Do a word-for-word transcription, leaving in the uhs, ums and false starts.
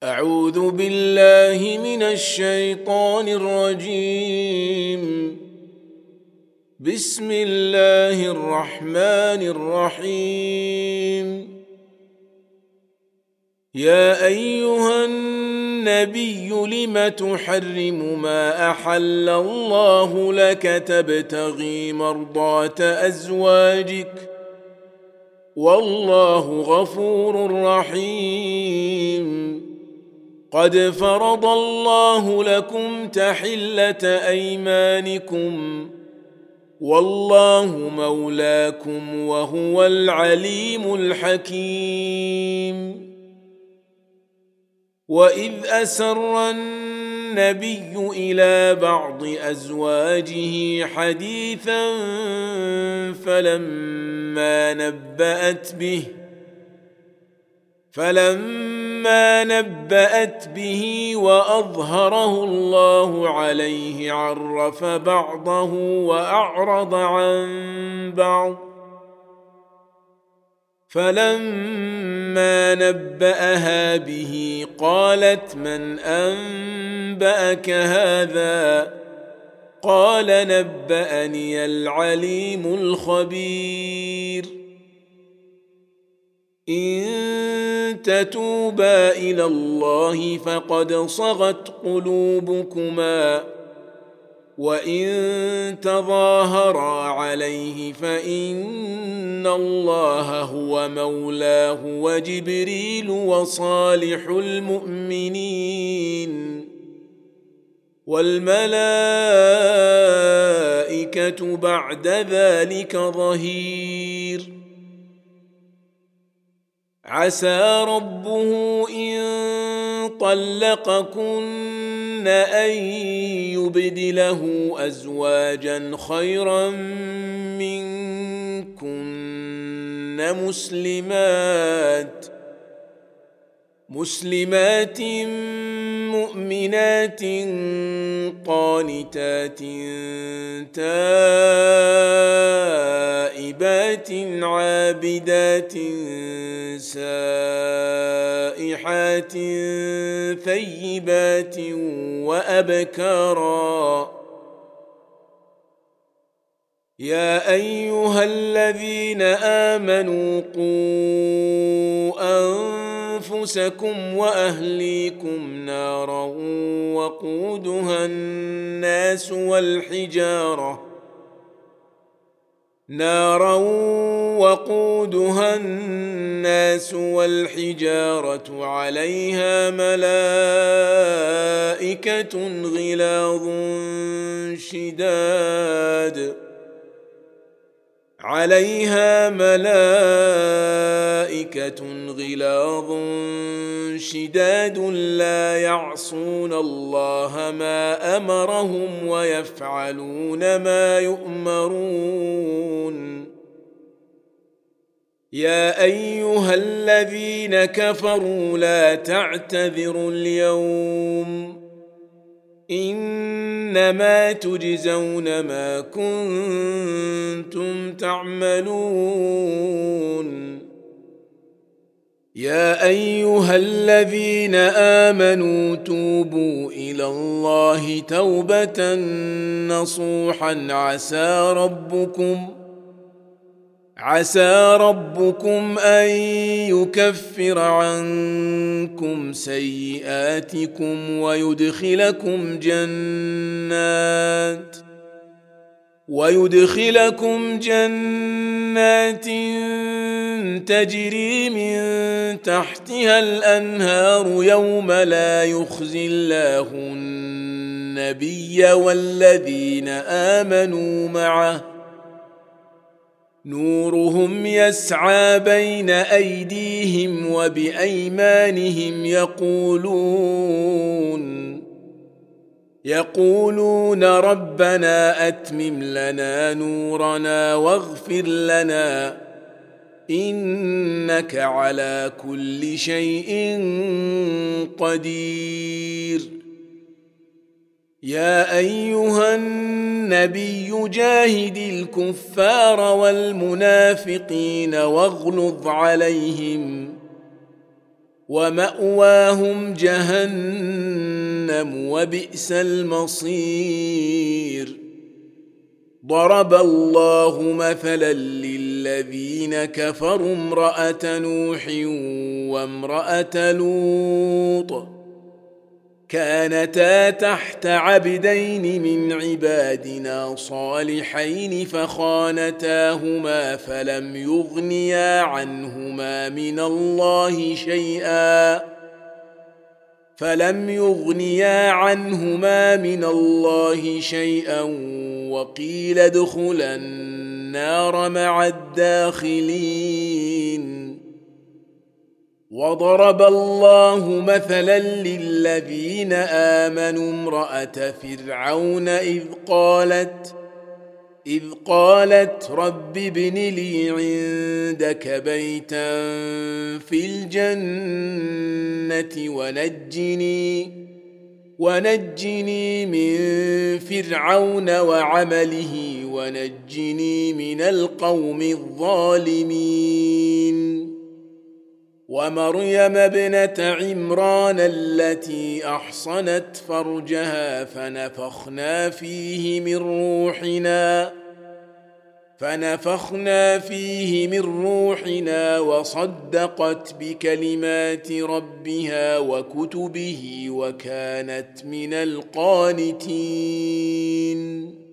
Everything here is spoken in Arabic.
أعوذ بالله من الشيطان الرجيم. بسم الله الرحمن الرحيم. يا أيها النبي لم تحرم ما أحل الله لك تبتغي مرضات أزواجك والله غفور رحيم. قد فرض الله لكم تحلة أيمانكم والله مولاكم وهو العليم الحكيم. وإذ أسر النبي إلى بعض أزواجه حديثا فلما نبأت به فلما نبأت به وأظهره الله عليه عرف بعضه وأعرض عن بعض. فلما نبأها به قالت من أنبأك هذا؟ قال نبأني العليم الخبير. إن تتوبا إلى الله فقد صغت قلوبكما وإن تظاهرا عليه فإن الله هو مولاه وجبريل وصالح المؤمنين والملائكة بعد ذلك ظهير. عسى ربه إن طلقكن أن يبدله أزواجا خيرا منكن مسلمات مسلمات مؤمنات قانتات تائبات عابدات سائحات ثيبات وأبكارا. يا أيها الذين آمنوا قوا أنفسكم وأهليكم نارا وقودها الناس والحجارة نارا وقودها الناس والحجارة عليها ملائكة غلاظ شداد عليها ملائكة غلاظ شداد لا يعصون الله ما أمرهم ويفعلون ما يؤمرون. يا أيها الذين كفروا لا تعتذروا اليوم إنما تجزون ما كنتم تعملون. يا أيها الذين آمنوا توبوا إلى الله توبة نصوحا عسى ربكم عسى ربكم أن يكفر عنكم سيئاتكم ويدخلكم جنات ويدخلكم جنات تجري من تحتها الأنهار يوم لا يخزي الله النبي والذين آمنوا معه نورهم يسعى بين أيديهم وبأيمانهم يقولون يقولون ربنا أتمم لنا نورنا واغفر لنا إنك على كل شيء قدير. يا أيها النبي جاهد الكفار والمنافقين واغلظ عليهم ومأواهم جهنم وبئس المصير. ضرب الله مثلا للذين كفروا امرأة نوح وامرأة لوط كانتا تحت عبدين من عبادنا صالحين فخانتاهما فلم يغنيا عنهما من الله شيئا فلم يغنيا عنهما من الله شيئا وقيل ادخلا النار مع الداخلين. وضرب الله مثلا للذين آمنوا امرأة فرعون إذ قالت إذ قالت رب ابن لي عندك بيتا في الجنة ونجني ونجني من فرعون وعمله ونجني من القوم الظالمين. ومريم ابنة عمران التي أحصنت فرجها فنفخنا فيه من روحنا فنفخنا فيه من روحنا وصدقت بكلمات ربها وكتبه وكانت من القانتين.